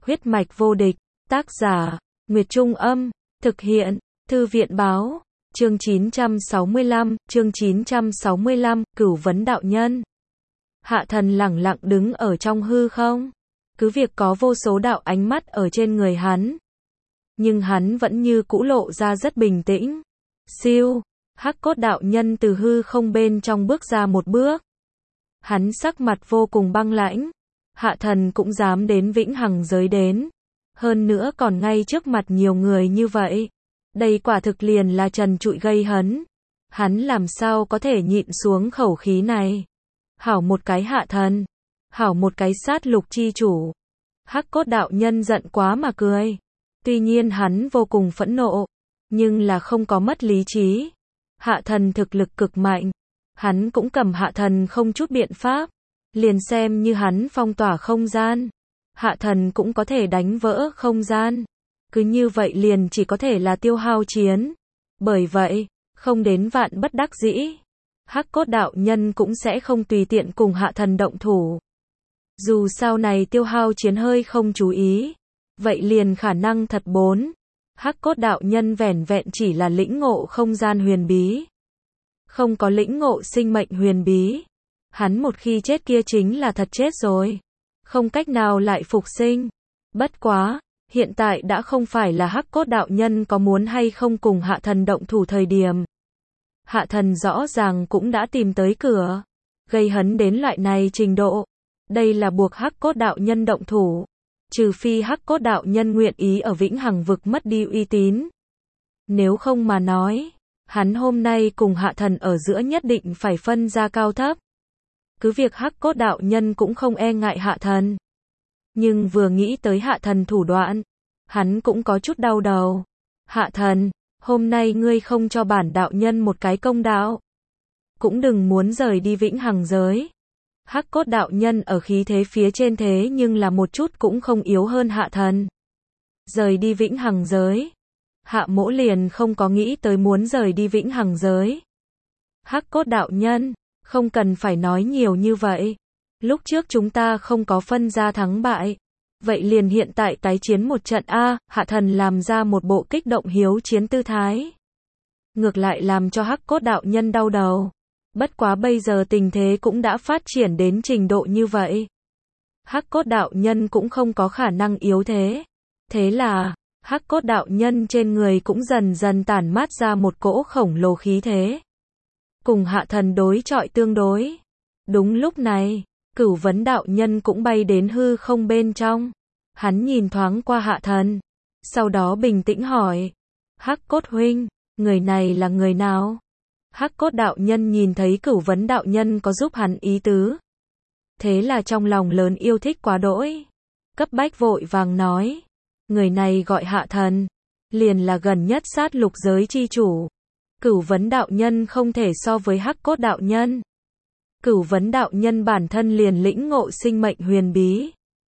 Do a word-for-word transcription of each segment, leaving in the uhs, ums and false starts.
Huyết mạch vô địch, tác giả, Nguyệt Trung Âm, thực hiện, Thư viện Báo, chương chín trăm sáu mươi lăm, chương chín trăm sáu mươi lăm, Cửu vấn đạo nhân. Hạ thần lẳng lặng đứng ở trong hư không, cứ việc có vô số đạo ánh mắt ở trên người hắn. Nhưng hắn vẫn như cũ lộ ra rất bình tĩnh. Siêu, Hắc Cốt đạo nhân từ hư không bên trong bước ra một bước. Hắn sắc mặt vô cùng băng lãnh. Hạ thần cũng dám đến vĩnh hằng giới đến. Hơn nữa còn ngay trước mặt nhiều người như vậy. Đây quả thực liền là trần trụi gây hấn. Hắn làm sao có thể nhịn xuống khẩu khí này. Hảo một cái hạ thần. Hảo một cái sát lục chi chủ. Hắc Cốt đạo nhân giận quá mà cười. Tuy nhiên hắn vô cùng phẫn nộ. Nhưng là không có mất lý trí. Hạ thần thực lực cực mạnh. Hắn cũng cầm hạ thần không chút biện pháp. Liền xem như hắn phong tỏa không gian. Hạ thần cũng có thể đánh vỡ không gian. Cứ như vậy liền chỉ có thể là tiêu hao chiến. Bởi vậy, không đến vạn bất đắc dĩ. Hắc Cốt đạo nhân cũng sẽ không tùy tiện cùng hạ thần động thủ. Dù sau này tiêu hao chiến hơi không chú ý. Vậy liền khả năng thật bốn. Hắc Cốt đạo nhân vẻn vẹn chỉ là lĩnh ngộ không gian huyền bí. Không có lĩnh ngộ sinh mệnh huyền bí. Hắn một khi chết kia chính là thật chết rồi. Không cách nào lại phục sinh. Bất quá, hiện tại đã không phải là Hắc Cốt đạo nhân có muốn hay không cùng hạ thần động thủ thời điểm. Hạ thần rõ ràng cũng đã tìm tới cửa. Gây hấn đến loại này trình độ. Đây là buộc Hắc Cốt đạo nhân động thủ. Trừ phi Hắc Cốt đạo nhân nguyện ý ở vĩnh hằng vực mất đi uy tín. Nếu không mà nói, hắn hôm nay cùng hạ thần ở giữa nhất định phải phân ra cao thấp. Cứ việc Hắc Cốt đạo nhân cũng không e ngại hạ thần. Nhưng vừa nghĩ tới hạ thần thủ đoạn, hắn cũng có chút đau đầu. Hạ thần, hôm nay ngươi không cho bản đạo nhân một cái công đạo. Cũng đừng muốn rời đi vĩnh hằng giới. Hắc Cốt đạo nhân ở khí thế phía trên thế nhưng là một chút cũng không yếu hơn hạ thần. Rời đi vĩnh hằng giới. Hạ mỗ liền không có nghĩ tới muốn rời đi vĩnh hằng giới. Hắc Cốt đạo nhân, không cần phải nói nhiều như vậy. Lúc trước chúng ta không có phân ra thắng bại. Vậy liền hiện tại tái chiến một trận A, hạ thần làm ra một bộ kích động hiếu chiến tư thái. Ngược lại làm cho Hắc Cốt đạo nhân đau đầu. Bất quá bây giờ tình thế cũng đã phát triển đến trình độ như vậy. Hắc Cốt đạo nhân cũng không có khả năng yếu thế. Thế là, Hắc Cốt đạo nhân trên người cũng dần dần tản mát ra một cỗ khổng lồ khí thế. Cùng hạ thần đối chọi tương đối. Đúng lúc này, Cửu vấn đạo nhân cũng bay đến hư không bên trong. Hắn nhìn thoáng qua hạ thần. Sau đó bình tĩnh hỏi. Hắc Cốt huynh, người này là người nào? Hắc Cốt đạo nhân nhìn thấy Cửu vấn đạo nhân có giúp hắn ý tứ. Thế là trong lòng lớn yêu thích quá đỗi. Cấp bách vội vàng nói. Người này gọi hạ thần. Liền là gần nhất sát lục giới chi chủ. Cửu vấn đạo nhân không thể so với Hắc Cốt đạo nhân. Cửu vấn đạo nhân bản thân liền lĩnh ngộ sinh mệnh huyền bí.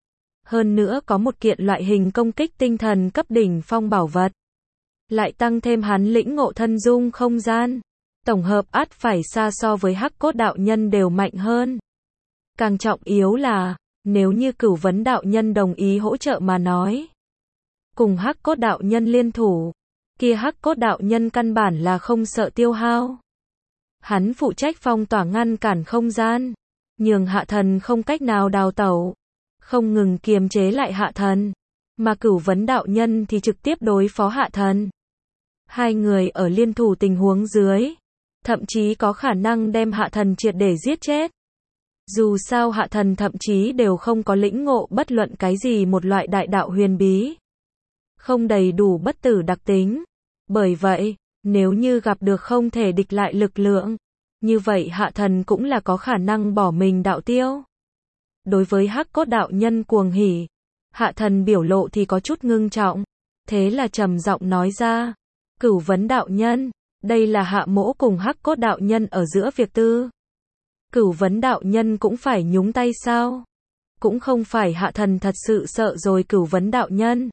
Hơn nữa có một kiện loại hình công kích tinh thần cấp đỉnh phong bảo vật. Lại tăng thêm hắn lĩnh ngộ thân dung không gian. Tổng hợp ắt phải xa so với Hắc Cốt đạo nhân đều mạnh hơn. Càng trọng yếu là, nếu như Cửu vấn đạo nhân đồng ý hỗ trợ mà nói. Cùng Hắc Cốt đạo nhân liên thủ. Kia Hắc Cốt đạo nhân căn bản là không sợ tiêu hao. Hắn phụ trách phong tỏa ngăn cản không gian. Nhường hạ thần không cách nào đào tẩu. Không ngừng kiềm chế lại hạ thần. Mà Cửu vấn đạo nhân thì trực tiếp đối phó hạ thần. Hai người ở liên thủ tình huống dưới. Thậm chí có khả năng đem hạ thần triệt để giết chết. Dù sao hạ thần thậm chí đều không có lĩnh ngộ bất luận cái gì một loại đại đạo huyền bí. Không đầy đủ bất tử đặc tính. Bởi vậy, nếu như gặp được không thể địch lại lực lượng, như vậy hạ thần cũng là có khả năng bỏ mình đạo tiêu. Đối với Hắc Cốt đạo nhân cuồng hỉ, hạ thần biểu lộ thì có chút ngưng trọng. Thế là trầm giọng nói ra. Cửu vấn đạo nhân, đây là hạ mỗ cùng Hắc Cốt đạo nhân ở giữa việc tư. Cửu vấn đạo nhân cũng phải nhúng tay sao? Cũng không phải hạ thần thật sự sợ rồi Cửu vấn đạo nhân.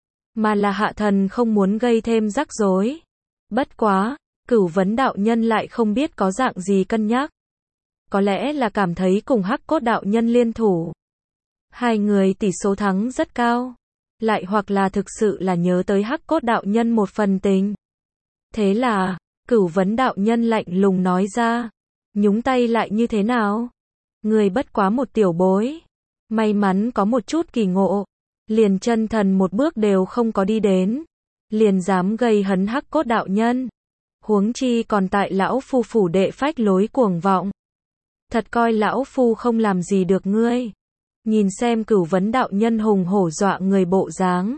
Mà là hạ thần không muốn gây thêm rắc rối. Bất quá, Cửu vấn đạo nhân lại không biết có dạng gì cân nhắc. Có lẽ là cảm thấy cùng Hắc Cốt đạo nhân liên thủ. Hai người tỷ số thắng rất cao. lại hoặc là thực sự là nhớ tới Hắc Cốt đạo nhân một phần tình. Thế là, Cửu Vấn đạo nhân lạnh lùng nói ra, nhúng tay lại như thế nào? Người bất quá một tiểu bối, may mắn có một chút kỳ ngộ, liền chân thần một bước đều không có đi đến, liền dám gây hấn Hắc Cốt đạo nhân. Huống chi còn tại lão phu phủ đệ phách lối cuồng vọng. Thật coi lão phu không làm gì được ngươi. Nhìn xem Cửu Vấn đạo nhân hùng hổ dọa người bộ dáng.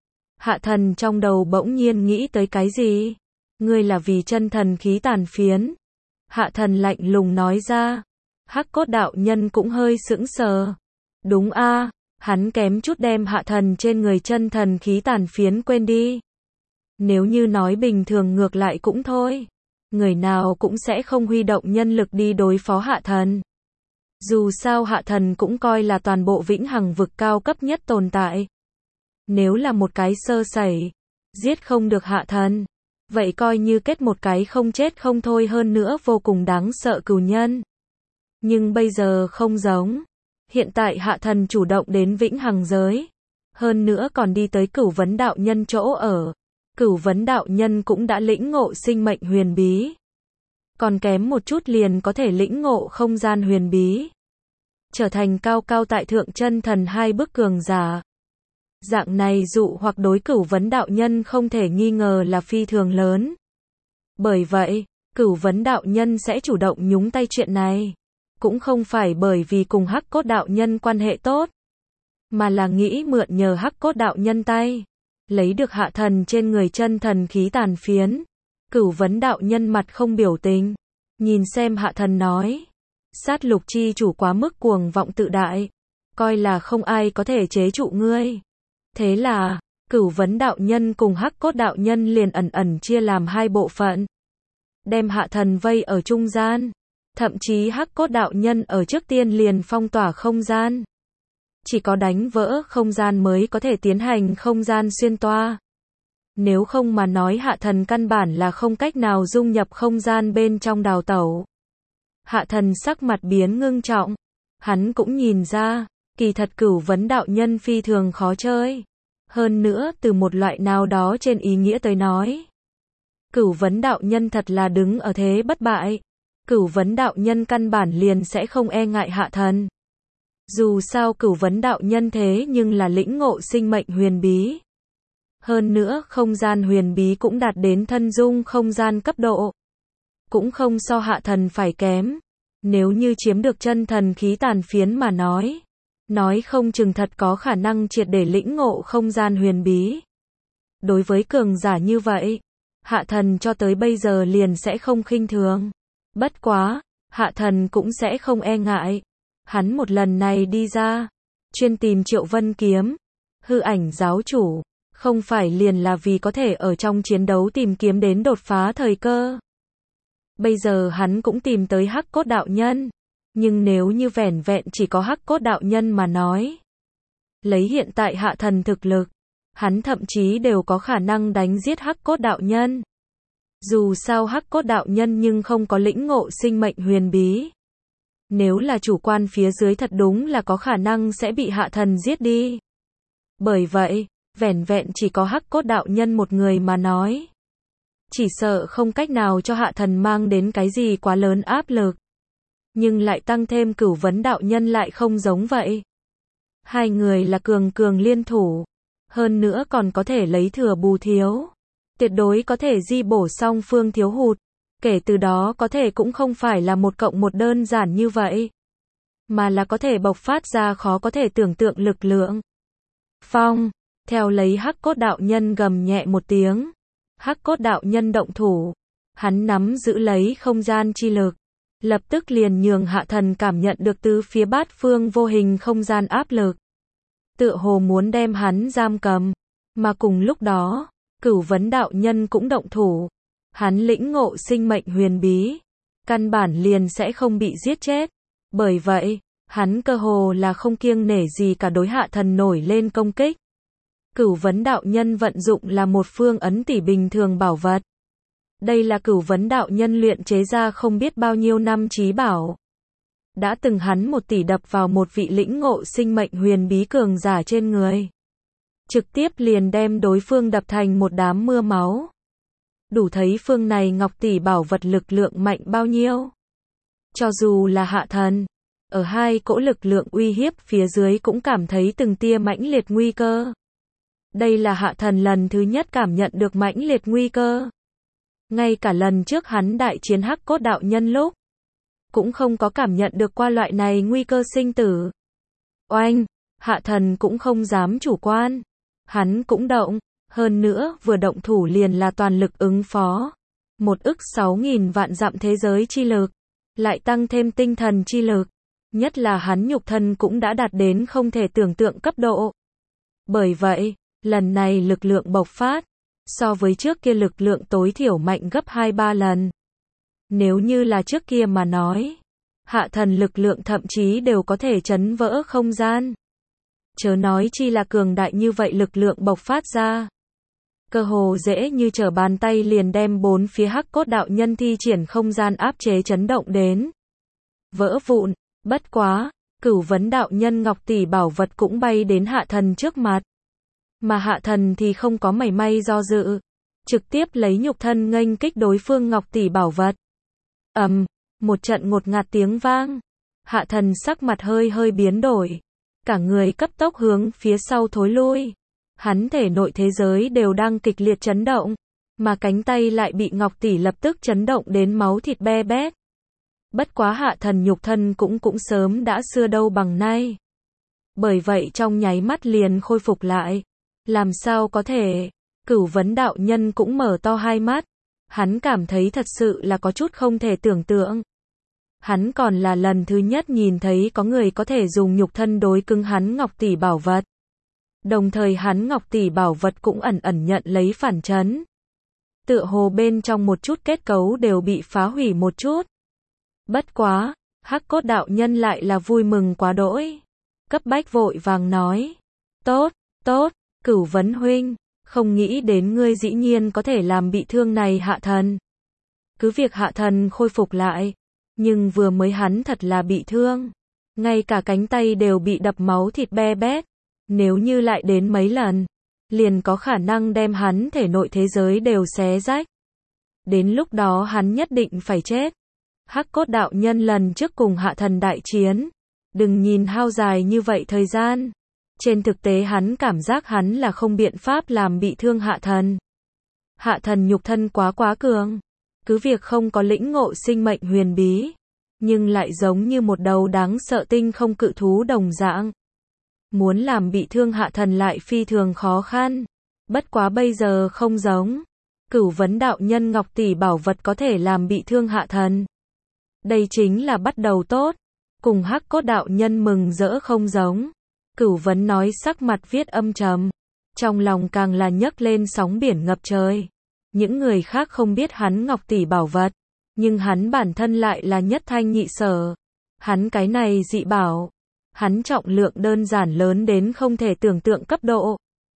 Hạ thần trong đầu bỗng nhiên nghĩ tới cái gì? Ngươi là vì chân thần khí tàn phiến. Hạ thần lạnh lùng nói ra. Hắc Cốt đạo nhân cũng hơi sững sờ. Đúng a, hắn kém chút đem hạ thần trên người chân thần khí tàn phiến quên đi. Nếu như nói bình thường ngược lại cũng thôi. Người nào cũng sẽ không huy động nhân lực đi đối phó hạ thần. Dù sao hạ thần cũng coi là toàn bộ vĩnh hằng vực cao cấp nhất tồn tại. Nếu là một cái sơ sẩy, giết không được hạ thần, vậy coi như kết một cái không chết không thôi hơn nữa vô cùng đáng sợ cừu nhân. Nhưng bây giờ không giống. Hiện tại hạ thần chủ động đến vĩnh hằng giới. Hơn nữa còn đi tới Cửu Vấn đạo nhân chỗ ở. Cửu Vấn đạo nhân cũng đã lĩnh ngộ sinh mệnh huyền bí. Còn kém một chút liền có thể lĩnh ngộ không gian huyền bí. Trở thành cao cao tại thượng chân thần hai bước cường giả. Dạng này dụ hoặc đối Cửu Vấn đạo nhân không thể nghi ngờ là phi thường lớn. Bởi vậy, Cửu Vấn đạo nhân sẽ chủ động nhúng tay chuyện này. Cũng không phải bởi vì cùng Hắc Cốt đạo nhân quan hệ tốt. Mà là nghĩ mượn nhờ Hắc Cốt đạo nhân tay. Lấy được hạ thần trên người chân thần khí tàn phiến. Cửu Vấn đạo nhân mặt không biểu tình. Nhìn xem hạ thần nói. Sát lục chi chủ quá mức cuồng vọng tự đại. Coi là không ai có thể chế trụ ngươi. Thế là, Cửu Vấn đạo nhân cùng Hắc Cốt đạo nhân liền ẩn ẩn chia làm hai bộ phận. Đem hạ thần vây ở trung gian. Thậm chí Hắc Cốt đạo nhân ở trước tiên liền phong tỏa không gian. Chỉ có đánh vỡ không gian mới có thể tiến hành không gian xuyên toa. Nếu không mà nói hạ thần căn bản là không cách nào dung nhập không gian bên trong đào tẩu. Hạ thần sắc mặt biến ngưng trọng. Hắn cũng nhìn ra, kỳ thật Cửu Vấn đạo nhân phi thường khó chơi. Hơn nữa từ một loại nào đó trên ý nghĩa tới nói. Cửu Vấn đạo nhân thật là đứng ở thế bất bại. Cửu Vấn đạo nhân căn bản liền sẽ không e ngại hạ thần. Dù sao Cửu Vấn đạo nhân thế nhưng là lĩnh ngộ sinh mệnh huyền bí. Hơn nữa không gian huyền bí cũng đạt đến thân dung không gian cấp độ. Cũng không so hạ thần phải kém. Nếu như chiếm được chân thần khí tàn phiến mà nói. Nói không chừng thật có khả năng triệt để lĩnh ngộ không gian huyền bí. Đối với cường giả như vậy, hạ thần cho tới bây giờ liền sẽ không khinh thường. Bất quá, hạ thần cũng sẽ không e ngại. Hắn một lần này đi ra, chuyên tìm Triệu Vân kiếm, hư ảnh giáo chủ, không phải liền là vì có thể ở trong chiến đấu tìm kiếm đến đột phá thời cơ. Bây giờ hắn cũng tìm tới Hắc Cốt đạo nhân, nhưng nếu như vẻn vẹn chỉ có Hắc Cốt đạo nhân mà nói, lấy hiện tại hạ thần thực lực, hắn thậm chí đều có khả năng đánh giết Hắc Cốt đạo nhân. Dù sao Hắc Cốt đạo nhân nhưng không có lĩnh ngộ sinh mệnh huyền bí. Nếu là chủ quan phía dưới thật đúng là có khả năng sẽ bị hạ thần giết đi. Bởi vậy, vẻn vẹn chỉ có Hắc Cốt đạo nhân một người mà nói. Chỉ sợ không cách nào cho hạ thần mang đến cái gì quá lớn áp lực. Nhưng lại tăng thêm Cửu Vấn đạo nhân lại không giống vậy. Hai người là cường cường liên thủ. Hơn nữa còn có thể lấy thừa bù thiếu. Tuyệt đối có thể di bổ song phương thiếu hụt. Kể từ đó có thể cũng không phải là một cộng một đơn giản như vậy. Mà là có thể bộc phát ra khó có thể tưởng tượng lực lượng. Phong, theo lấy Hắc Cốt đạo nhân gầm nhẹ một tiếng. Hắc Cốt đạo nhân động thủ. Hắn nắm giữ lấy không gian chi lực. Lập tức liền nhường hạ thần cảm nhận được từ phía bát phương vô hình không gian áp lực. Tựa hồ muốn đem hắn giam cầm. Mà cùng lúc đó, Cửu Vấn đạo nhân cũng động thủ. Hắn lĩnh ngộ sinh mệnh huyền bí. Căn bản liền sẽ không bị giết chết. Bởi vậy, hắn cơ hồ là không kiêng nể gì cả đối hạ thần nổi lên công kích. Cửu Vấn đạo nhân vận dụng là một phương ấn tỷ bình thường bảo vật. Đây là Cửu Vấn đạo nhân luyện chế ra không biết bao nhiêu năm chí bảo. Đã từng hắn một tỷ đập vào một vị lĩnh ngộ sinh mệnh huyền bí cường giả trên người. trực tiếp liền đem đối phương đập thành một đám mưa máu. Đủ thấy phương này ngọc tỷ bảo vật lực lượng mạnh bao nhiêu. Cho dù là hạ thần, ở hai cỗ lực lượng uy hiếp phía dưới cũng cảm thấy từng tia mãnh liệt nguy cơ. Đây là hạ thần lần thứ nhất cảm nhận được mãnh liệt nguy cơ. Ngay cả lần trước hắn đại chiến Hắc Cốt đạo nhân lúc, cũng không có cảm nhận được qua loại này nguy cơ sinh tử. Oanh, hạ thần cũng không dám chủ quan. Hắn cũng động, hơn nữa vừa động thủ liền là toàn lực ứng phó. Một ức sáu nghìn vạn dặm thế giới chi lực, lại tăng thêm tinh thần chi lực. Nhất là hắn nhục thân cũng đã đạt đến không thể tưởng tượng cấp độ. Bởi vậy, lần này lực lượng bộc phát, so với trước kia lực lượng tối thiểu mạnh gấp hai ba lần. Nếu như là trước kia mà nói, hạ thần lực lượng thậm chí đều có thể chấn vỡ không gian. Chớ nói chi là cường đại như vậy lực lượng bộc phát ra. Cơ hồ dễ như trở bàn tay liền đem bốn phía Hắc Cốt đạo nhân thi triển không gian áp chế chấn động đến. Vỡ vụn, bất quá, Cửu Vấn đạo nhân ngọc tỷ bảo vật cũng bay đến hạ thần trước mặt. Mà hạ thần thì không có mảy may do dự, trực tiếp lấy nhục thân nghênh kích đối phương ngọc tỷ bảo vật. Ầm, một trận ngột ngạt tiếng vang. Hạ thần sắc mặt hơi hơi biến đổi, cả người cấp tốc hướng phía sau thối lui. Hắn thể nội thế giới đều đang kịch liệt chấn động, mà cánh tay lại bị ngọc tỷ lập tức chấn động đến máu thịt be bét. Bất quá hạ thần nhục thân cũng cũng sớm đã xưa đâu bằng nay. Bởi vậy trong nháy mắt liền khôi phục lại. Làm sao có thể? Cửu Vấn đạo nhân cũng mở to hai mắt. Hắn cảm thấy thật sự là có chút không thể tưởng tượng. Hắn còn là lần thứ nhất nhìn thấy có người có thể dùng nhục thân đối cứng hắn ngọc tỷ bảo vật. Đồng thời hắn ngọc tỷ bảo vật cũng ẩn ẩn nhận lấy phản chấn. Tựa hồ bên trong một chút kết cấu đều bị phá hủy một chút. Bất quá, Hắc Cốt đạo nhân lại là vui mừng quá đỗi. Cấp bách vội vàng nói. Tốt, tốt, Cửu Vấn huynh, không nghĩ đến ngươi dĩ nhiên có thể làm bị thương này hạ thần. Cứ việc hạ thần khôi phục lại, nhưng vừa mới hắn thật là bị thương. Ngay cả cánh tay đều bị đập máu thịt be bét. Nếu như lại đến mấy lần, liền có khả năng đem hắn thể nội thế giới đều xé rách. Đến lúc đó hắn nhất định phải chết. Hắc Cốt đạo nhân lần trước cùng hạ thần đại chiến, đừng nhìn hao dài như vậy thời gian. Trên thực tế hắn cảm giác hắn là không biện pháp làm bị thương hạ thần. Hạ thần nhục thân quá quá cường, cứ việc không có lĩnh ngộ sinh mệnh huyền bí, nhưng lại giống như một đầu đáng sợ tinh không cự thú đồng dạng. Muốn làm bị thương hạ thần lại phi thường khó khăn. Bất quá bây giờ không giống. Cửu Vấn đạo nhân ngọc tỷ bảo vật có thể làm bị thương hạ thần. Đây chính là bắt đầu tốt. Cùng Hắc Cốt đạo nhân mừng rỡ không giống. Cửu Vấn nói sắc mặt viết âm trầm. Trong lòng càng là nhấc lên sóng biển ngập trời. Những người khác không biết hắn ngọc tỷ bảo vật. Nhưng hắn bản thân lại là nhất thanh nhị sở. Hắn cái này dị bảo. Hắn trọng lượng đơn giản lớn đến không thể tưởng tượng cấp độ.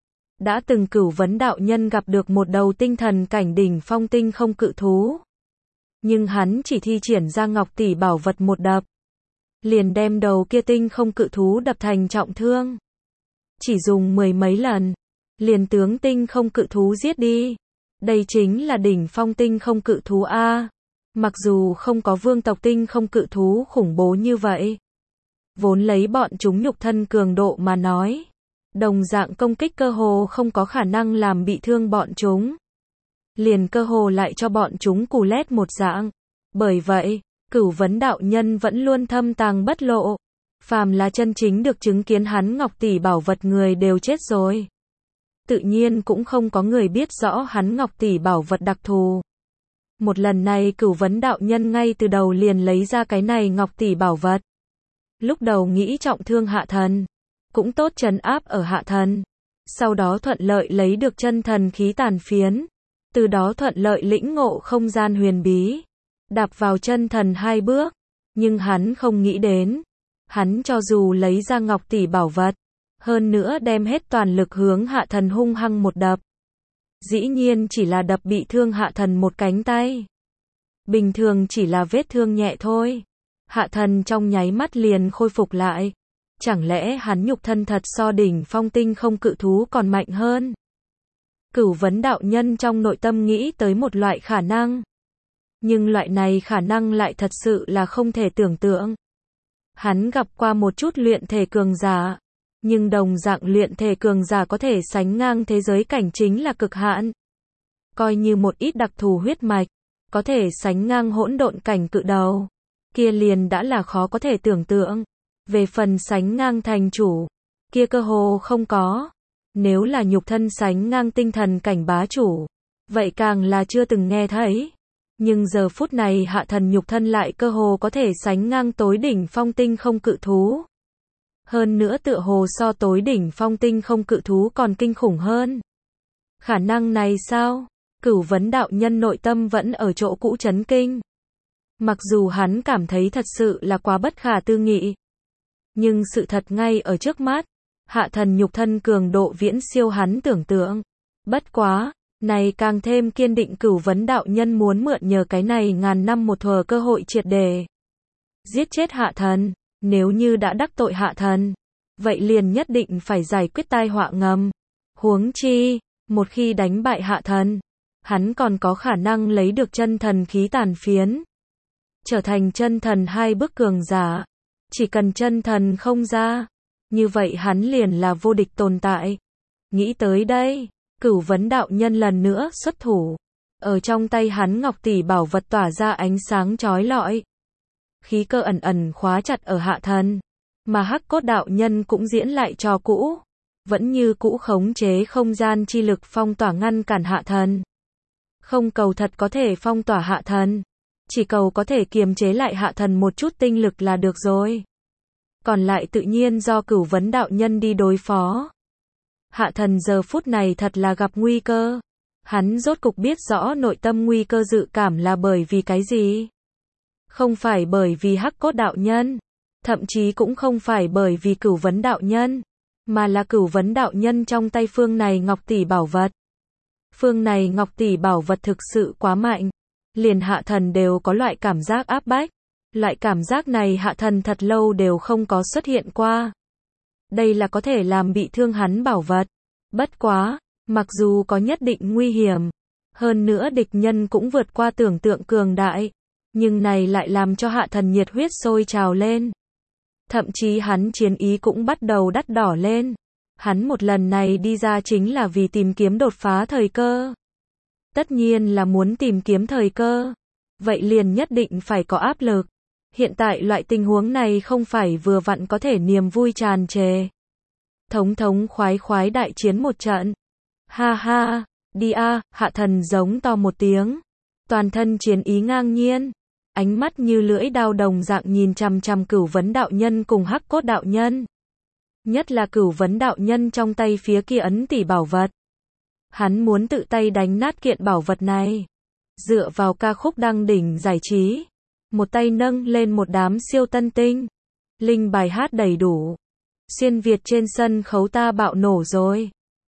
Đã từng Cửu Vấn đạo nhân gặp được một đầu tinh thần cảnh đỉnh phong tinh không cự thú. Nhưng hắn chỉ thi triển ra ngọc tỷ bảo vật một đập. Liền đem đầu kia tinh không cự thú đập thành trọng thương. Chỉ dùng mười mấy lần. Liền tướng tinh không cự thú giết đi. Đây chính là đỉnh phong tinh không cự thú A. Mặc dù không có vương tộc tinh không cự thú khủng bố như vậy. Vốn lấy bọn chúng nhục thân cường độ mà nói. Đồng dạng công kích cơ hồ không có khả năng làm bị thương bọn chúng. Liền cơ hồ lại cho bọn chúng cù lét một dạng. Bởi vậy, Cửu Vấn đạo nhân vẫn luôn thâm tàng bất lộ. Phàm là chân chính được chứng kiến hắn ngọc tỷ bảo vật người đều chết rồi. Tự nhiên cũng không có người biết rõ hắn ngọc tỷ bảo vật đặc thù. Một lần này Cửu Vấn đạo nhân ngay từ đầu liền lấy ra cái này ngọc tỷ bảo vật. Lúc đầu nghĩ trọng thương hạ thần, cũng tốt trấn áp ở hạ thần. Sau đó thuận lợi lấy được chân thần khí tàn phiến. Từ đó thuận lợi lĩnh ngộ không gian huyền bí. Đạp vào chân thần hai bước. Nhưng hắn không nghĩ đến. Hắn cho dù lấy ra ngọc tỷ bảo vật. Hơn nữa đem hết toàn lực hướng hạ thần hung hăng một đập. Dĩ nhiên chỉ là đập bị thương hạ thần một cánh tay. Bình thường chỉ là vết thương nhẹ thôi. Hạ thần trong nháy mắt liền khôi phục lại. Chẳng lẽ hắn nhục thân thật so đỉnh phong tinh không cự thú còn mạnh hơn? Cửu vấn đạo nhân trong nội tâm nghĩ tới một loại khả năng. Nhưng loại này khả năng lại thật sự là không thể tưởng tượng. Hắn gặp qua một chút luyện thể cường giả, nhưng đồng dạng luyện thể cường giả có thể sánh ngang thế giới cảnh chính là cực hạn. Coi như một ít đặc thù huyết mạch, có thể sánh ngang hỗn độn cảnh cự đầu, kia liền đã là khó có thể tưởng tượng. Về phần sánh ngang thành chủ, kia cơ hồ không có. Nếu là nhục thân sánh ngang tinh thần cảnh bá chủ, vậy càng là chưa từng nghe thấy. Nhưng giờ phút này hạ thần nhục thân lại cơ hồ có thể sánh ngang tối đỉnh phong tinh không cự thú. Hơn nữa tựa hồ so tối đỉnh phong tinh không cự thú còn kinh khủng hơn. Khả năng này sao? Cửu vấn đạo nhân nội tâm vẫn ở chỗ cũ chấn kinh. Mặc dù hắn cảm thấy thật sự là quá bất khả tư nghị. Nhưng sự thật ngay ở trước mắt. Hạ thần nhục thân cường độ viễn siêu hắn tưởng tượng. Bất quá, này càng thêm kiên định cửu vấn đạo nhân muốn mượn nhờ cái này ngàn năm một thuở cơ hội triệt đề. Giết chết hạ thần, nếu như đã đắc tội hạ thần, vậy liền nhất định phải giải quyết tai họa ngầm. Huống chi, một khi đánh bại hạ thần, hắn còn có khả năng lấy được chân thần khí tàn phiến. Trở thành chân thần hai bước cường giả. Chỉ cần chân thần không ra, như vậy hắn liền là vô địch tồn tại. Nghĩ tới đây, cửu vấn đạo nhân lần nữa xuất thủ. Ở trong tay hắn ngọc tỷ bảo vật tỏa ra ánh sáng chói lọi. Khí cơ ẩn ẩn khóa chặt ở hạ thần. Mà hắc cốt đạo nhân cũng diễn lại trò cũ. Vẫn như cũ khống chế không gian chi lực phong tỏa ngăn cản hạ thần. Không cầu thật có thể phong tỏa hạ thần. Chỉ cầu có thể kiềm chế lại hạ thần một chút tinh lực là được rồi. Còn lại tự nhiên do cửu vấn đạo nhân đi đối phó. Hạ thần giờ phút này thật là gặp nguy cơ. Hắn rốt cục biết rõ nội tâm nguy cơ dự cảm là bởi vì cái gì. Không phải bởi vì hắc cốt đạo nhân. Thậm chí cũng không phải bởi vì cửu vấn đạo nhân. Mà là cửu vấn đạo nhân trong tay phương này ngọc tỷ bảo vật. Phương này ngọc tỷ bảo vật thực sự quá mạnh. Liền hạ thần đều có loại cảm giác áp bách. Loại cảm giác này hạ thần thật lâu đều không có xuất hiện qua. Đây là có thể làm bị thương hắn bảo vật. Bất quá, mặc dù có nhất định nguy hiểm, hơn nữa địch nhân cũng vượt qua tưởng tượng cường đại, nhưng này lại làm cho hạ thần nhiệt huyết sôi trào lên. Thậm chí hắn chiến ý cũng bắt đầu đắt đỏ lên. Hắn một lần này đi ra chính là vì tìm kiếm đột phá thời cơ. Tất nhiên là muốn tìm kiếm thời cơ. Vậy liền nhất định phải có áp lực. Hiện tại loại tình huống này không phải vừa vặn có thể niềm vui tràn trề. Thống thống khoái khoái đại chiến một trận. Ha ha, đi a, hạ thần giống to một tiếng. Toàn thân chiến ý ngang nhiên. Ánh mắt như lưỡi dao đồng dạng nhìn chằm chằm cửu vấn đạo nhân cùng hắc cốt đạo nhân. Nhất là cửu vấn đạo nhân trong tay phía kia ấn tỷ bảo vật. Hắn muốn tự tay đánh nát kiện bảo vật này. Dựa vào ca khúc đăng đỉnh giải trí. Một tay nâng lên một đám siêu tân tinh. Linh bài hát đầy đủ. Xuyên Việt trên sân khấu ta bạo nổ rồi.